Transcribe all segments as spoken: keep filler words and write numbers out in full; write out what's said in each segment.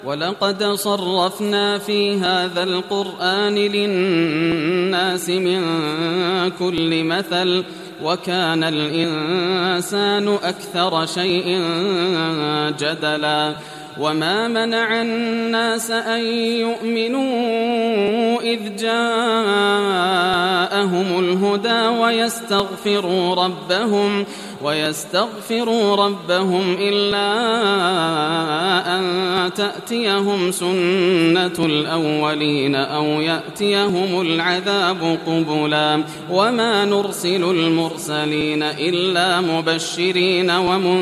ولقد صرفنا في هذا القرآن للناس من كل مثل وكان الإنسان أكثر شيء جدلا وما منع الناس أن يؤمنوا إذ جاءهم الهدى ويستغفروا ربهم ويستغفروا ربهم إلا أن تأتيهم سنة الأولين أو يأتيهم العذاب قبلا وما نرسل المرسلين إلا مبشرين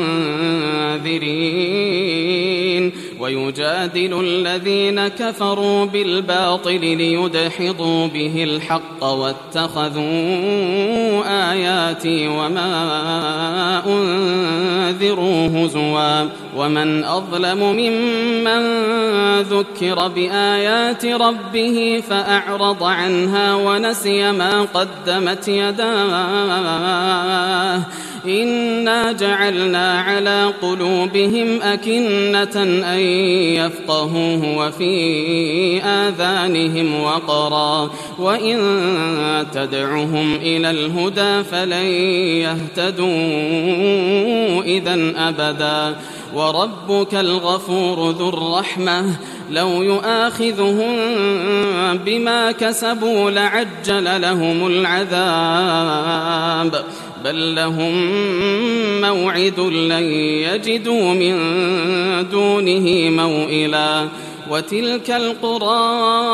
ومنذرين ويجادل الذين كفروا بالباطل ليدحضوا به الحق واتخذوا آياتي وما أنذروا هزوا ومن أظلم ممن ذكر بآيات ربه فأعرض عنها ونسي ما قدمت يداه إنا جعلنا على قلوبهم أكنة أن يفقهوه وفي آذانهم وقرا وإن تدعهم إلى الهدى فلن يهتدوا إذن أبدا وربك الغفور ذو الرحمة لو يؤاخذهم بما كسبوا لعجل لهم العذاب بل لهم موعد لن يجدوا من دونه موئلا وتلك القرى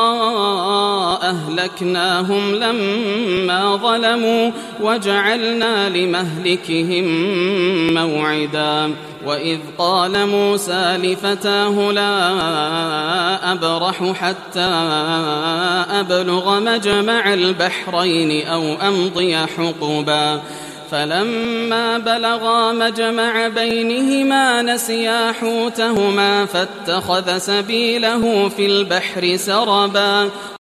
أهلكناهم لما ظلموا وجعلنا لمهلكهم موعدا وإذ قال موسى لفتاه لا أبرح حتى أبلغ مجمع البحرين أو أمضي حقبا فلما بلغا مجمع بينهما نسيا حوتهما فاتخذ سبيله في البحر سربا